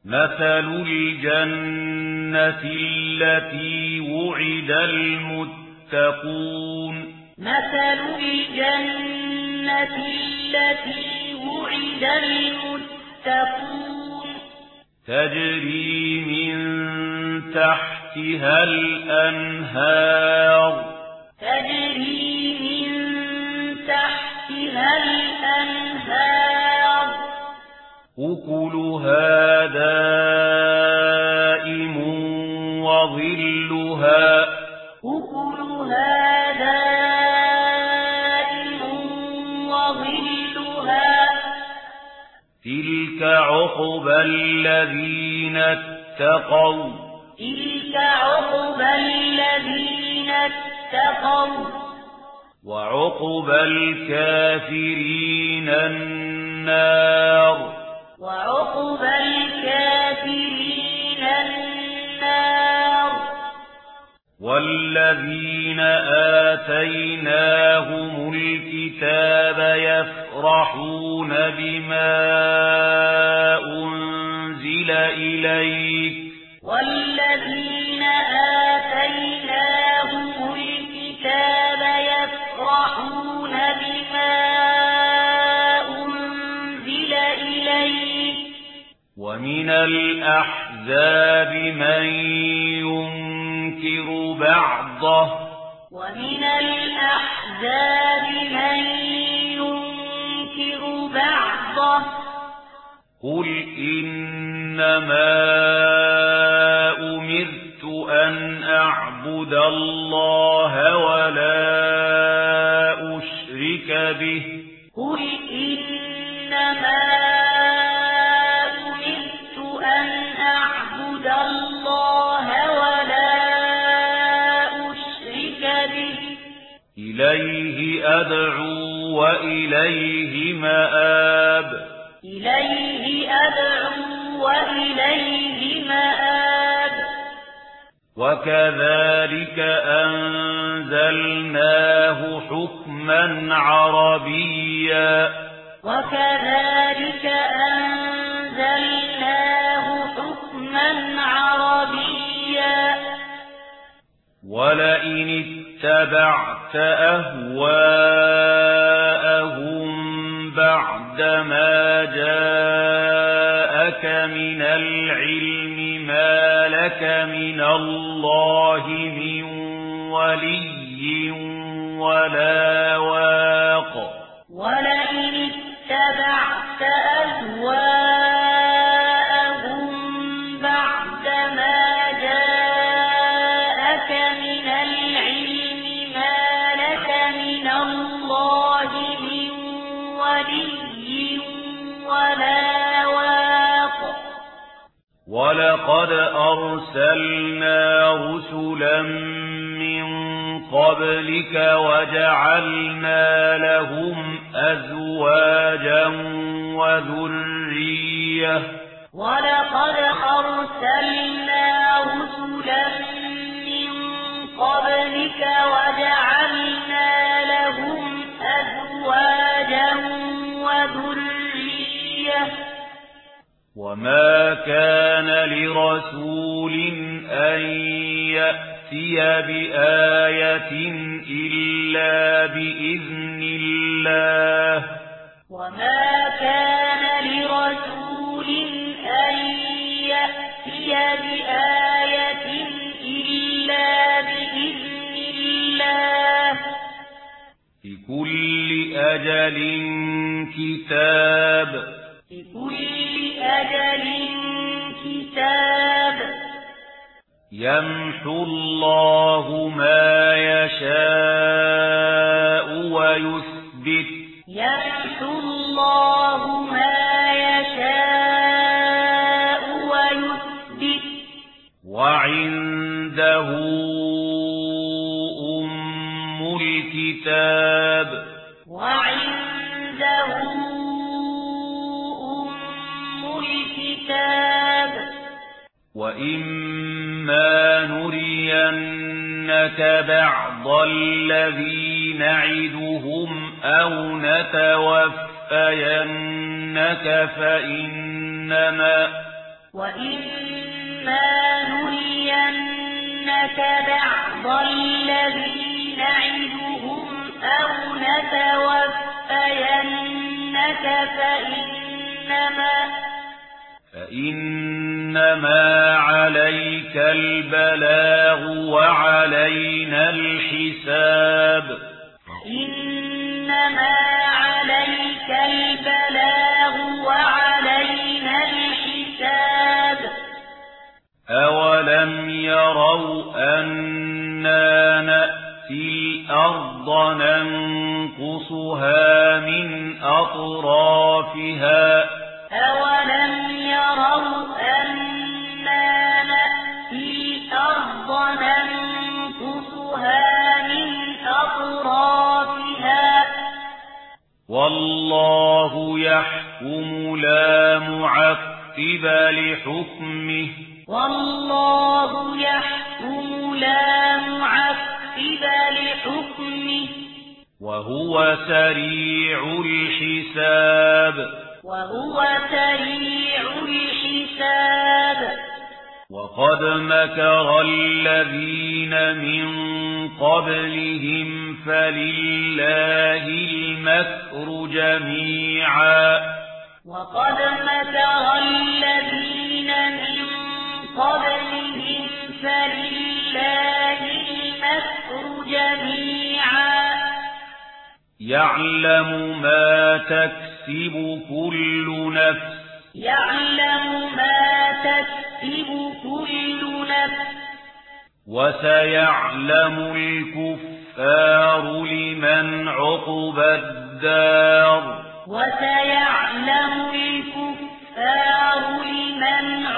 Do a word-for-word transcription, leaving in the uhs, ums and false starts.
مثل الجنة التي وعد المتقون مثل الجنة التي وعد المتقون تجري من تحتها الأنهار تجري من تحتها الأنهار أكلها دائم وظلها أكلها دائم وظلها تلك عقبى الذين اتقوا تلك عقبى الذين اتقوا وعقبى الكافرين النار وعقبى الكافرين النار والذين آتيناهم الكتاب يفرحون بما أنزل إليك والذين آتيناهم الكتاب يفرحون بما أنزل إليك ومن الأحزاب من ينكر بعضه ومن الأحزاب من ينكر بعضه قل إنما أمرت أن أعبد الله ولا أشرك به قل إنما أمرت أن أعبد الله ولا أشرك به إليه أدعو وإليه مآب إليه أدعو وإليه مآب وكذلك أنزلناه حكما عربيا وكذلك أنزلناه حكما عربيا ولئن اتبعت أهواءهم بعدما جاءك من العلم ما لك من الله من ولي ولا واق ولئن اتبعت أهواءهم بعدما جاءك من العلم ما لك من الله من ولي ولا واق ولقد أرسلنا رسلا من قبلك وجعلنا لهم أزواجا وذرية ولقد أرسلنا رسلا من قبلك وجعلنا لهم أزواجا وذرية وما كان لرسول أن يأتي بآية إلا بإذن الله وما كان لرسول أن يأتي بآية إلا بإذن الله لكل أجل كتاب لكل أجل كتاب يمحو الله ما يشاء ويثبت يمحو الله ما يشاء ويثبت وعنده أم الكتاب وعنده أم الكتاب وإما نرينك بعض الذي نعدهم أو نتوفينك فإنما وإما نرينك بعض الذي نعدهم أو نتوفينك فإنما فإنما عليك البلاغ وعلينا الحساب فإنما عليك البلاغ وعلينا الحساب أولم يروا أنا نأتي الأرض ننقصها من أطرافها أولم يروا أنا نأتي الأرض ننقصها من أطرافها والله يحكم لا معقب لحكمه والله يحكم لا معقب لحكمه وهو سريع الحساب وهو سريع الحساب وقد مكر الذين من قبلهم فلله المكر جميعا وقد مكر الذين من قبلهم فلله المكر جميعا يعلم ما تكسب كل نفس يعلم ما تكسب كل نفس وسيعلم الكفار لمن عقبى الدار وسيعلم الكفار لمن